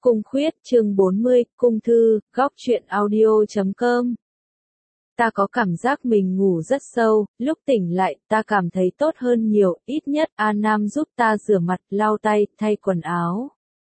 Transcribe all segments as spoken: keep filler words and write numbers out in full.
Cung Khuyết, chương bốn mươi, Cung Thư, góc truyện audio chấm com. Ta có cảm giác mình ngủ rất sâu, lúc tỉnh lại, ta cảm thấy tốt hơn nhiều, ít nhất A Nam giúp ta rửa mặt, lau tay, thay quần áo.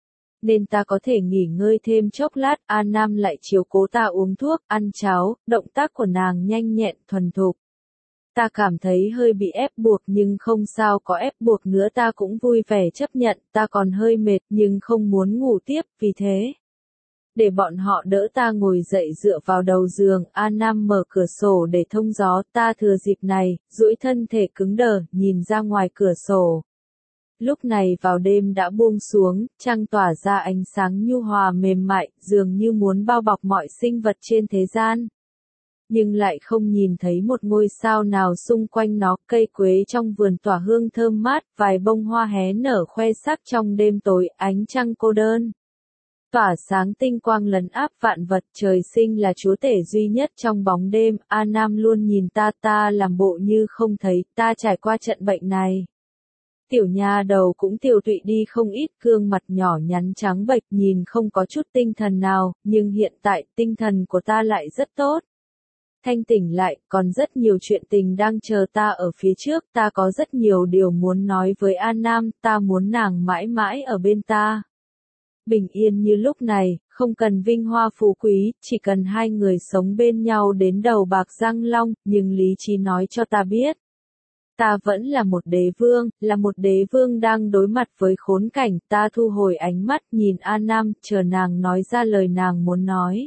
Nên ta có thể nghỉ ngơi thêm chốc lát, A Nam lại chiếu cố ta uống thuốc, ăn cháo, động tác của nàng nhanh nhẹn, thuần thục. Ta cảm thấy hơi bị ép buộc nhưng không sao, có ép buộc nữa ta cũng vui vẻ chấp nhận, ta còn hơi mệt nhưng không muốn ngủ tiếp, vì thế. Để bọn họ đỡ ta ngồi dậy dựa vào đầu giường, A Nam mở cửa sổ để thông gió, ta thừa dịp này, duỗi thân thể cứng đờ, nhìn ra ngoài cửa sổ. Lúc này vào đêm đã buông xuống, trăng tỏa ra ánh sáng nhu hòa mềm mại, dường như muốn bao bọc mọi sinh vật trên thế gian. Nhưng lại không nhìn thấy một ngôi sao nào xung quanh nó, cây quế trong vườn tỏa hương thơm mát, vài bông hoa hé nở khoe sắc trong đêm tối, ánh trăng cô đơn. Tỏa sáng tinh quang lấn áp vạn vật, trời sinh là chúa tể duy nhất trong bóng đêm, A Nam luôn nhìn ta, ta làm bộ như không thấy, ta trải qua trận bệnh này. Tiểu nha đầu cũng tiều tụy đi không ít, gương mặt nhỏ nhắn trắng bệch nhìn không có chút tinh thần nào, nhưng hiện tại tinh thần của ta lại rất tốt. Thanh tỉnh lại, còn rất nhiều chuyện tình đang chờ ta ở phía trước, ta có rất nhiều điều muốn nói với An Nam, ta muốn nàng mãi mãi ở bên ta. Bình yên như lúc này, không cần vinh hoa phú quý, chỉ cần hai người sống bên nhau đến đầu bạc răng long, nhưng lý trí nói cho ta biết. Ta vẫn là một đế vương, là một đế vương đang đối mặt với khốn cảnh, ta thu hồi ánh mắt nhìn An Nam, chờ nàng nói ra lời nàng muốn nói.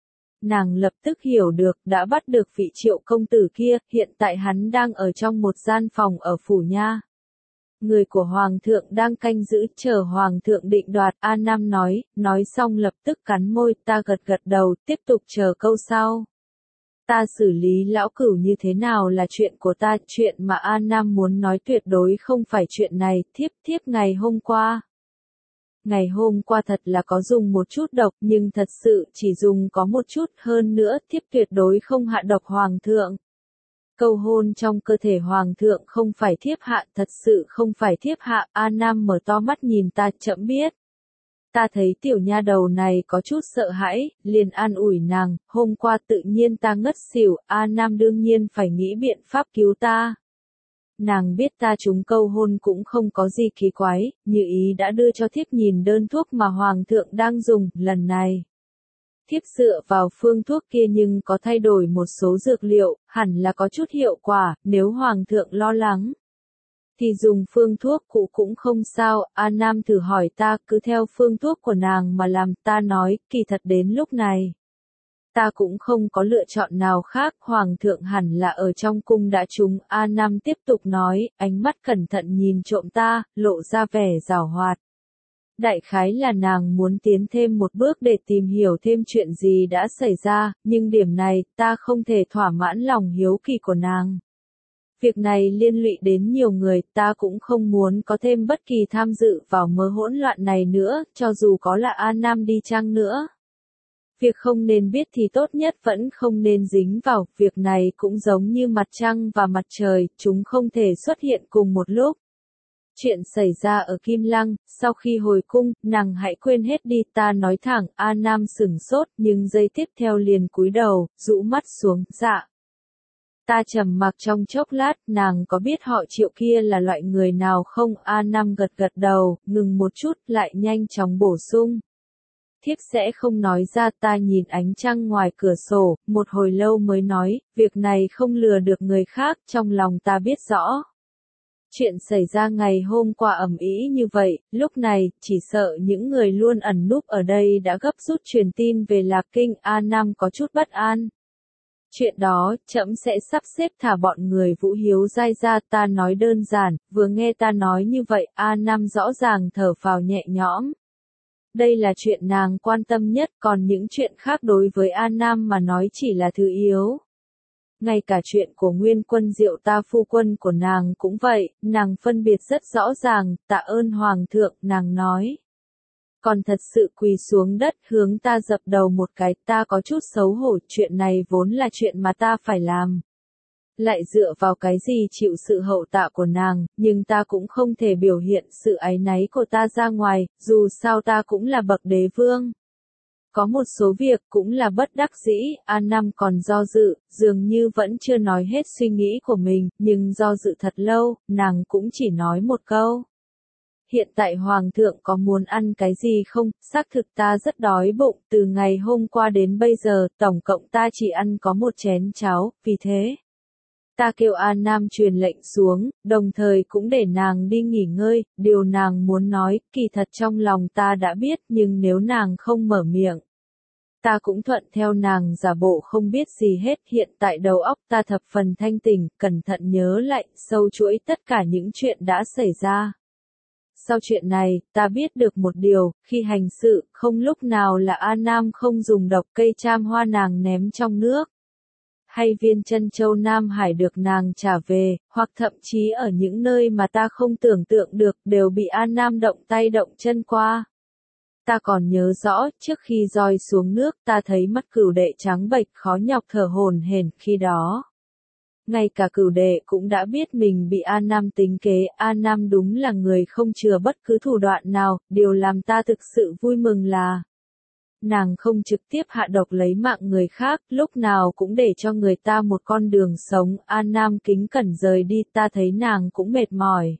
Nàng lập tức hiểu được, đã bắt được vị Triệu công tử kia, hiện tại hắn đang ở trong một gian phòng ở phủ nha. Người của Hoàng thượng đang canh giữ, chờ Hoàng thượng định đoạt, A Nam nói, nói xong lập tức cắn môi, ta gật gật đầu, tiếp tục chờ câu sau. Ta xử lý lão cửu như thế nào là chuyện của ta, chuyện mà A Nam muốn nói tuyệt đối không phải chuyện này, thiếp thiếp ngày hôm qua. Ngày hôm qua thật là có dùng một chút độc nhưng thật sự chỉ dùng có một chút, hơn nữa thiếp tuyệt đối không hạ độc Hoàng thượng. Câu hôn trong cơ thể Hoàng thượng không phải thiếp hạ, thật sự không phải thiếp hạ, A Nam mở to mắt nhìn ta, chậm biết. Ta thấy tiểu nha đầu này có chút sợ hãi, liền an ủi nàng, hôm qua tự nhiên ta ngất xỉu, A Nam đương nhiên phải nghĩ biện pháp cứu ta. Nàng biết ta trúng câu hôn cũng không có gì kỳ quái, như ý đã đưa cho thiếp nhìn đơn thuốc mà Hoàng thượng đang dùng, lần này. Thiếp dựa vào phương thuốc kia nhưng có thay đổi một số dược liệu, hẳn là có chút hiệu quả, nếu Hoàng thượng lo lắng. Thì dùng phương thuốc cũ cũng không sao, A Nam thử hỏi ta, cứ theo phương thuốc của nàng mà làm, ta nói, kỳ thật đến lúc này. Ta cũng không có lựa chọn nào khác, Hoàng thượng hẳn là ở trong cung đã trúng, A Nam tiếp tục nói, ánh mắt cẩn thận nhìn trộm ta, lộ ra vẻ giảo hoạt. Đại khái là nàng muốn tiến thêm một bước để tìm hiểu thêm chuyện gì đã xảy ra, nhưng điểm này, ta không thể thỏa mãn lòng hiếu kỳ của nàng. Việc này liên lụy đến nhiều người, ta cũng không muốn có thêm bất kỳ tham dự vào mớ hỗn loạn này nữa, cho dù có là A Nam đi chăng nữa. Việc không nên biết thì tốt nhất vẫn không nên dính vào, việc này cũng giống như mặt trăng và mặt trời, chúng không thể xuất hiện cùng một lúc. Chuyện xảy ra ở Kim Lăng, sau khi hồi cung, nàng hãy quên hết đi, ta nói thẳng, A Nam sửng sốt, nhưng giây tiếp theo liền cúi đầu, rũ mắt xuống, dạ. Ta trầm mặc trong chốc lát, nàng có biết họ Triệu kia là loại người nào không? A Nam gật gật đầu, ngừng một chút, lại nhanh chóng bổ sung. Thiếp sẽ không nói ra, ta nhìn ánh trăng ngoài cửa sổ, một hồi lâu mới nói, việc này không lừa được người khác, trong lòng ta biết rõ. Chuyện xảy ra ngày hôm qua ầm ĩ như vậy, lúc này, chỉ sợ những người luôn ẩn núp ở đây đã gấp rút truyền tin về Lạc Kinh, A Nam có chút bất an. Chuyện đó, trẫm sẽ sắp xếp thả bọn người Vũ Hiếu Giai ra, ta nói đơn giản, vừa nghe ta nói như vậy, A Nam rõ ràng thở phào nhẹ nhõm. Đây là chuyện nàng quan tâm nhất, còn những chuyện khác đối với A Nam mà nói chỉ là thứ yếu. Ngay cả chuyện của Nguyên Quân Diệu ta phu quân của nàng cũng vậy, nàng phân biệt rất rõ ràng, tạ ơn Hoàng thượng, nàng nói. Còn thật sự quỳ xuống đất hướng ta dập đầu một cái, ta có chút xấu hổ, chuyện này vốn là chuyện mà ta phải làm. lại dựa vào cái gì chịu sự hậu tạ của nàng, nhưng ta cũng không thể biểu hiện sự áy náy của ta ra ngoài, dù sao ta cũng là bậc đế vương. Có một số việc cũng là bất đắc dĩ, An Nam còn do dự, dường như vẫn chưa nói hết suy nghĩ của mình, nhưng do dự thật lâu, nàng cũng chỉ nói một câu. Hiện tại Hoàng thượng có muốn ăn cái gì không? Xác thực ta rất đói bụng, từ ngày hôm qua đến bây giờ, tổng cộng ta chỉ ăn có một chén cháo, vì thế. Ta kêu An Nam truyền lệnh xuống, đồng thời cũng để nàng đi nghỉ ngơi, điều nàng muốn nói, kỳ thật trong lòng ta đã biết, nhưng nếu nàng không mở miệng. Ta cũng thuận theo nàng giả bộ không biết gì hết, hiện tại đầu óc ta thập phần thanh tỉnh, cẩn thận nhớ lại, sâu chuỗi tất cả những chuyện đã xảy ra. Sau chuyện này, ta biết được một điều, khi hành sự, không lúc nào là An Nam không dùng độc cây cham hoa nàng ném trong nước. Hay viên chân châu Nam Hải được nàng trả về, hoặc thậm chí ở những nơi mà ta không tưởng tượng được đều bị An Nam động tay động chân qua. Ta còn nhớ rõ, trước khi roi xuống nước ta thấy mắt cửu đệ trắng bệch khó nhọc thở hổn hển khi đó. Ngay cả cửu đệ cũng đã biết mình bị An Nam tính kế, An Nam đúng là người không chừa bất cứ thủ đoạn nào, điều làm ta thực sự vui mừng là nàng không trực tiếp hạ độc lấy mạng người khác, lúc nào cũng để cho người ta một con đường sống, An Nam kính cẩn rời đi, ta thấy nàng cũng mệt mỏi.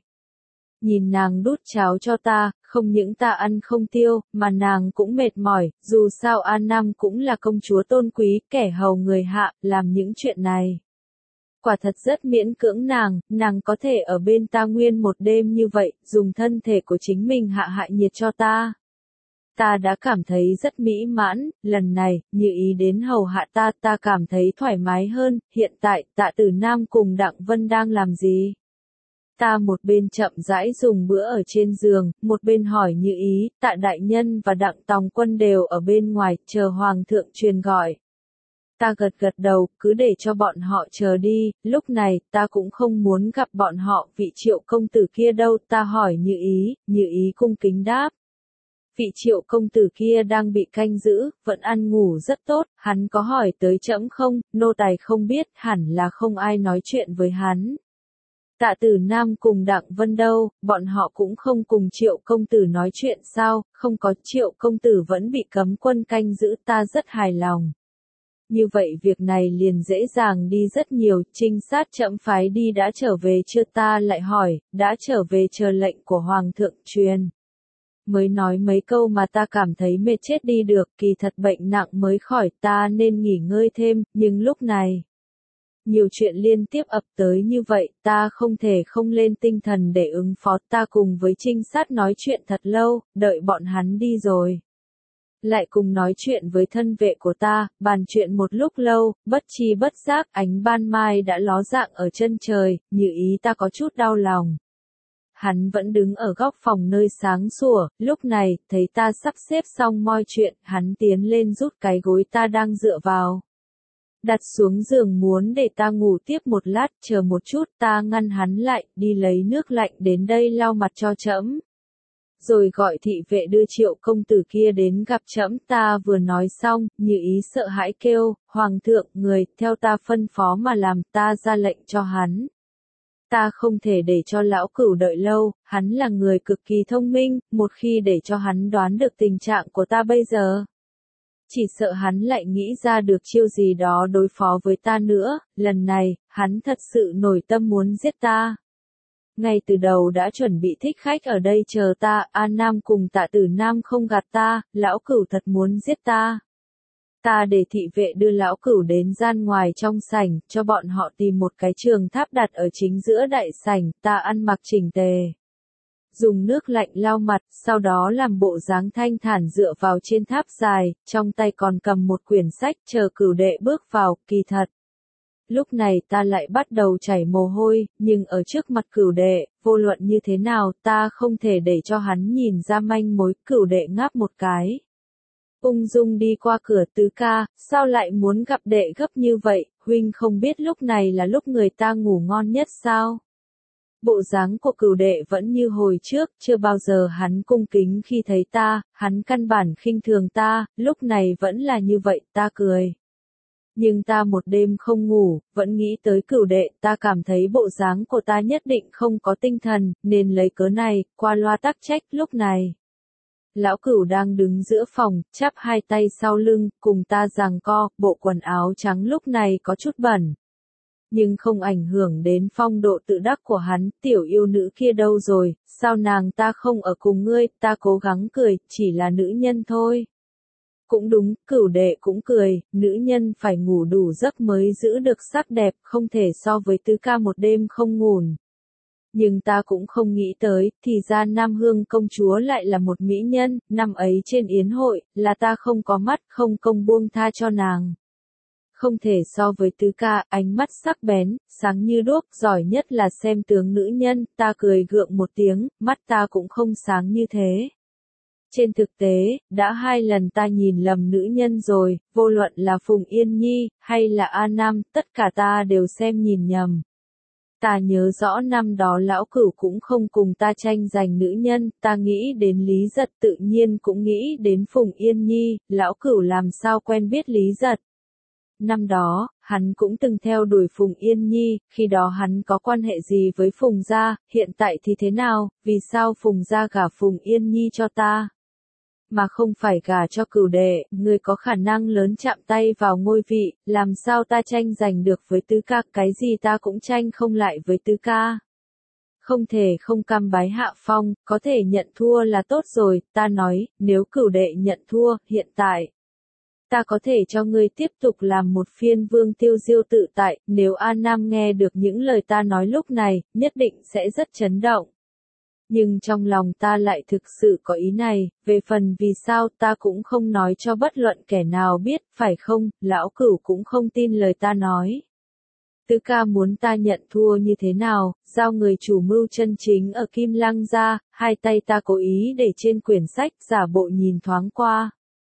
Nhìn nàng đút cháo cho ta, không những ta ăn không tiêu, mà nàng cũng mệt mỏi, dù sao An Nam cũng là công chúa tôn quý, kẻ hầu người hạ, làm những chuyện này. Quả thật rất miễn cưỡng nàng, nàng có thể ở bên ta nguyên một đêm như vậy, dùng thân thể của chính mình hạ hại nhiệt cho ta. Ta đã cảm thấy rất mỹ mãn, lần này, như ý đến hầu hạ ta, ta cảm thấy thoải mái hơn, hiện tại, Tạ Tử Nam cùng Đặng Vân đang làm gì? Ta một bên chậm rãi dùng bữa ở trên giường, một bên hỏi Như ý, Tạ Đại Nhân và Đặng Tòng Quân đều ở bên ngoài, chờ Hoàng thượng truyền gọi. Ta gật gật đầu, cứ để cho bọn họ chờ đi, lúc này, ta cũng không muốn gặp bọn họ, vị Triệu công tử kia đâu, ta hỏi Như ý, Như ý cung kính đáp. Vị Triệu công tử kia đang bị canh giữ, vẫn ăn ngủ rất tốt, hắn có hỏi tới trẫm không, nô tài không biết, hẳn là không ai nói chuyện với hắn. Tạ Tử Nam cùng Đặng Vân đâu, bọn họ cũng không cùng Triệu công tử nói chuyện sao, không có, Triệu công tử vẫn bị cấm quân canh giữ, ta rất hài lòng. Như vậy việc này liền dễ dàng đi rất nhiều, trinh sát trẫm phái đi đã trở về chưa, ta lại hỏi, đã trở về, chờ lệnh của Hoàng thượng truyền. Mới nói mấy câu mà ta cảm thấy mệt chết đi được, kỳ thật bệnh nặng mới khỏi, ta nên nghỉ ngơi thêm, nhưng lúc này. Nhiều chuyện liên tiếp ập tới như vậy, ta không thể không lên tinh thần để ứng phó, ta cùng với trinh sát nói chuyện thật lâu, đợi bọn hắn đi rồi. Lại cùng nói chuyện với thân vệ của ta, bàn chuyện một lúc lâu, bất chi bất giác, ánh ban mai đã ló dạng ở chân trời, Như ý ta có chút đau lòng. Hắn vẫn đứng ở góc phòng nơi sáng sủa, lúc này, thấy ta sắp xếp xong mọi chuyện, hắn tiến lên rút cái gối ta đang dựa vào. Đặt xuống giường muốn để ta ngủ tiếp một lát, chờ một chút, ta ngăn hắn lại, đi lấy nước lạnh đến đây lau mặt cho trẫm. Rồi gọi thị vệ đưa Triệu công tử kia đến gặp trẫm, ta vừa nói xong, Như ý sợ hãi kêu, Hoàng thượng, người, theo ta phân phó mà làm, ta ra lệnh cho hắn. Ta không thể để cho lão cửu đợi lâu, hắn là người cực kỳ thông minh, một khi để cho hắn đoán được tình trạng của ta bây giờ. Chỉ sợ hắn lại nghĩ ra được chiêu gì đó đối phó với ta nữa, lần này, hắn thật sự nổi tâm muốn giết ta. Ngay từ đầu đã chuẩn bị thích khách ở đây chờ ta, An Nam cùng Tạ Tử Nam không gạt ta, lão cửu thật muốn giết ta. Ta để thị vệ đưa lão cửu đến gian ngoài trong sảnh, cho bọn họ tìm một cái trường tháp đặt ở chính giữa đại sảnh, ta ăn mặc chỉnh tề. Dùng nước lạnh lau mặt, sau đó làm bộ dáng thanh thản dựa vào trên tháp dài, trong tay còn cầm một quyển sách, chờ cửu đệ bước vào, kỳ thật. Lúc này ta lại bắt đầu chảy mồ hôi, nhưng ở trước mặt cửu đệ, vô luận như thế nào, ta không thể để cho hắn nhìn ra manh mối, cửu đệ ngáp một cái. Ung dung đi qua cửa, tứ ca, sao lại muốn gặp đệ gấp như vậy, huynh không biết lúc này là lúc người ta ngủ ngon nhất sao? Bộ dáng của cửu đệ vẫn như hồi trước, chưa bao giờ hắn cung kính khi thấy ta, hắn căn bản khinh thường ta, lúc này vẫn là như vậy, ta cười. Nhưng ta một đêm không ngủ, vẫn nghĩ tới cửu đệ, ta cảm thấy bộ dáng của ta nhất định không có tinh thần, nên lấy cớ này, qua loa tắc trách lúc này. Lão Cửu đang đứng giữa phòng, chắp hai tay sau lưng, cùng ta giằng co, bộ quần áo trắng lúc này có chút bẩn. Nhưng không ảnh hưởng đến phong độ tự đắc của hắn, tiểu yêu nữ kia đâu rồi, sao nàng ta không ở cùng ngươi, ta cố gắng cười, chỉ là nữ nhân thôi. Cũng đúng, Cửu đệ cũng cười, nữ nhân phải ngủ đủ giấc mới giữ được sắc đẹp, không thể so với tứ ca một đêm không ngủ. Nhưng ta cũng không nghĩ tới, thì ra Nam Hương công chúa lại là một mỹ nhân, năm ấy trên yến hội, là ta không có mắt, không công buông tha cho nàng. Không thể so với tứ ca, ánh mắt sắc bén, sáng như đuốc, giỏi nhất là xem tướng nữ nhân, ta cười gượng một tiếng, mắt ta cũng không sáng như thế. Trên thực tế, đã hai lần ta nhìn lầm nữ nhân rồi, vô luận là Phùng Yên Nhi, hay là A Nam, tất cả ta đều xem nhìn nhầm. Ta nhớ rõ năm đó lão Cửu cũng không cùng ta tranh giành nữ nhân, ta nghĩ đến Lý Giật tự nhiên cũng nghĩ đến Phùng Yên Nhi, lão Cửu làm sao quen biết Lý Giật. Năm đó, hắn cũng từng theo đuổi Phùng Yên Nhi, khi đó hắn có quan hệ gì với Phùng gia, hiện tại thì thế nào, vì sao Phùng gia gả Phùng Yên Nhi cho ta? Mà không phải gả cho Cửu đệ, người có khả năng lớn chạm tay vào ngôi vị, làm sao ta tranh giành được với tứ ca, cái gì ta cũng tranh không lại với tứ ca. Không thể không cam bái hạ phong, có thể nhận thua là tốt rồi, ta nói, nếu Cửu đệ nhận thua, hiện tại. Ta có thể cho ngươi tiếp tục làm một phiên vương tiêu diêu tự tại, nếu An Nam nghe được những lời ta nói lúc này, nhất định sẽ rất chấn động. Nhưng trong lòng ta lại thực sự có ý này, về phần vì sao ta cũng không nói cho bất luận kẻ nào biết, phải không, lão Cửu cũng không tin lời ta nói. Tứ ca muốn ta nhận thua như thế nào, giao người chủ mưu chân chính ở Kim Lăng ra, hai tay ta cố ý để trên quyển sách, giả bộ nhìn thoáng qua.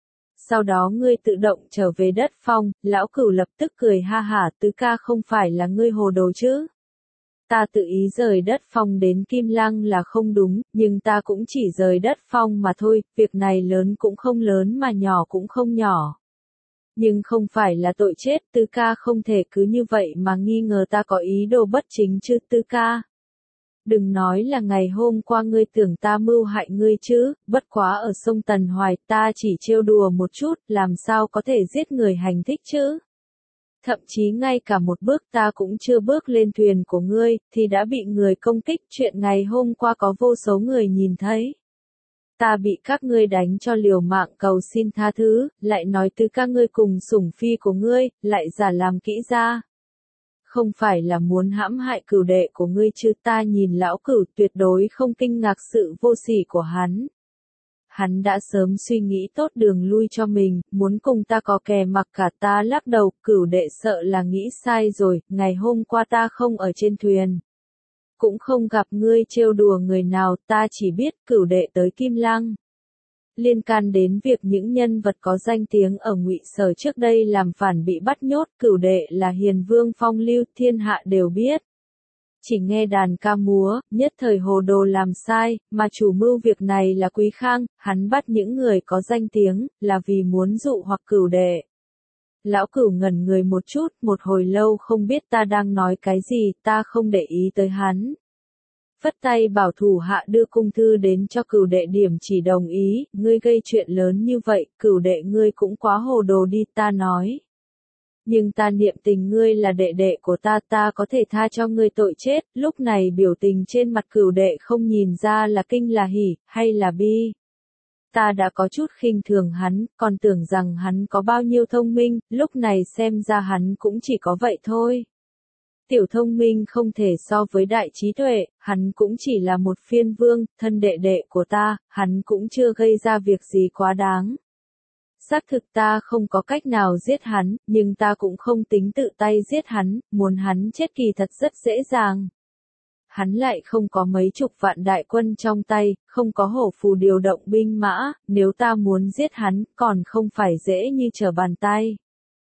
Sau đó ngươi tự động trở về đất phong, lão Cửu lập tức cười ha hả, tứ ca không phải là ngươi hồ đồ chứ. Ta tự ý rời đất phong đến Kim Lăng là không đúng, nhưng ta cũng chỉ rời đất phong mà thôi, việc này lớn cũng không lớn mà nhỏ cũng không nhỏ. Nhưng không phải là tội chết, tứ ca không thể cứ như vậy mà nghi ngờ ta có ý đồ bất chính chứ tứ ca. Đừng nói là ngày hôm qua ngươi tưởng ta mưu hại ngươi chứ, bất quá ở sông Tần Hoài ta chỉ trêu đùa một chút, làm sao có thể giết người hành thích chứ. Thậm chí ngay cả một bước ta cũng chưa bước lên thuyền của ngươi, thì đã bị người công kích, chuyện ngày hôm qua có vô số người nhìn thấy. Ta bị các ngươi đánh cho liều mạng cầu xin tha thứ, lại nói từ các ngươi cùng sủng phi của ngươi, lại giả làm kỹ ra. Không phải là muốn hãm hại Cửu đệ của ngươi chứ, ta nhìn lão Cửu tuyệt đối không kinh ngạc sự vô sỉ của hắn. Hắn đã sớm suy nghĩ tốt đường lui cho mình, muốn cùng ta có kè mặc cả, ta lắc đầu, Cửu đệ sợ là nghĩ sai rồi, ngày hôm qua ta không ở trên thuyền. Cũng không gặp ngươi trêu đùa người nào, ta chỉ biết Cửu đệ tới Kim Lăng. Liên can đến việc những nhân vật có danh tiếng ở Ngụy Sở trước đây làm phản bị bắt nhốt, Cửu đệ là hiền vương phong lưu, thiên hạ đều biết. Chỉ nghe đàn ca múa, nhất thời hồ đồ làm sai, mà chủ mưu việc này là Quý Khang, hắn bắt những người có danh tiếng, là vì muốn dụ hoặc Cửu đệ. Lão Cửu ngẩn người một chút, một hồi lâu không biết ta đang nói cái gì, ta không để ý tới hắn. Phất tay bảo thủ hạ đưa cung thư đến cho Cửu đệ điểm chỉ đồng ý, ngươi gây chuyện lớn như vậy, Cửu đệ ngươi cũng quá hồ đồ đi, ta nói. Nhưng ta niệm tình ngươi là đệ đệ của ta, ta có thể tha cho ngươi tội chết, lúc này biểu tình trên mặt Cửu đệ không nhìn ra là kinh là hỉ, hay là bi. Ta đã có chút khinh thường hắn, còn tưởng rằng hắn có bao nhiêu thông minh, lúc này xem ra hắn cũng chỉ có vậy thôi. Tiểu thông minh không thể so với đại trí tuệ, hắn cũng chỉ là một phiên vương, thân đệ đệ của ta, hắn cũng chưa gây ra việc gì quá đáng. Xác thực ta không có cách nào giết hắn, nhưng ta cũng không tính tự tay giết hắn, muốn hắn chết kỳ thật rất dễ dàng. Hắn lại không có mấy chục vạn đại quân trong tay, không có hổ phù điều động binh mã, nếu ta muốn giết hắn, còn không phải dễ như trở bàn tay.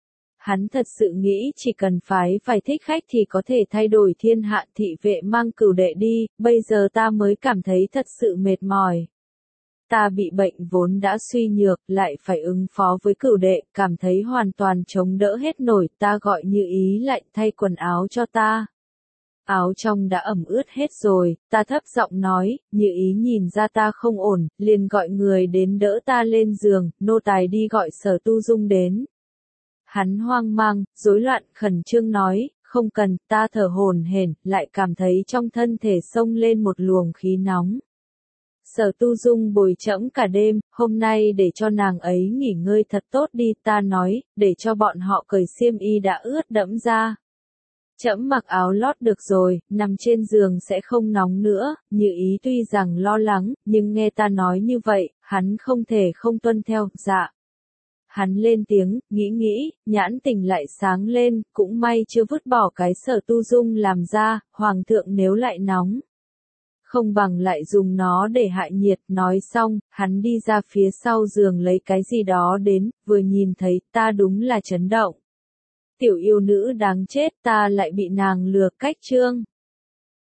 Hắn thật sự nghĩ chỉ cần phái phải thích khách thì có thể thay đổi thiên hạ, thị vệ mang Cửu đệ đi, bây giờ ta mới cảm thấy thật sự mệt mỏi. Ta bị bệnh vốn đã suy nhược, lại phải ứng phó với cửu đệ, cảm thấy hoàn toàn chống đỡ hết nổi, ta gọi Như Ý lại thay quần áo cho ta. Áo trong đã ẩm ướt hết rồi, ta thấp giọng nói, Như Ý nhìn ra ta không ổn, liền gọi người đến đỡ ta lên giường, nô tài đi gọi Sở Tu Dung đến. Hắn hoang mang, rối loạn, khẩn trương nói, không cần, ta thở hổn hển, lại cảm thấy trong thân thể xông lên một luồng khí nóng. Sở Tu Dung bồi trẫm cả đêm, hôm nay để cho nàng ấy nghỉ ngơi thật tốt đi, ta nói, để cho bọn họ cởi xiêm y đã ướt đẫm ra. Trẫm mặc áo lót được rồi, nằm trên giường sẽ không nóng nữa, Như Ý tuy rằng lo lắng, nhưng nghe ta nói như vậy, hắn không thể không tuân theo, dạ. Hắn lên tiếng, nghĩ nghĩ, nhãn tình lại sáng lên, cũng may chưa vứt bỏ cái Sở Tu Dung làm ra, hoàng thượng nếu lại nóng. Không bằng lại dùng nó để hạ nhiệt, nói xong, hắn đi ra phía sau giường lấy cái gì đó đến, vừa nhìn thấy, ta đúng là chấn động. Tiểu yêu nữ đáng chết, ta lại bị nàng lừa cách trương.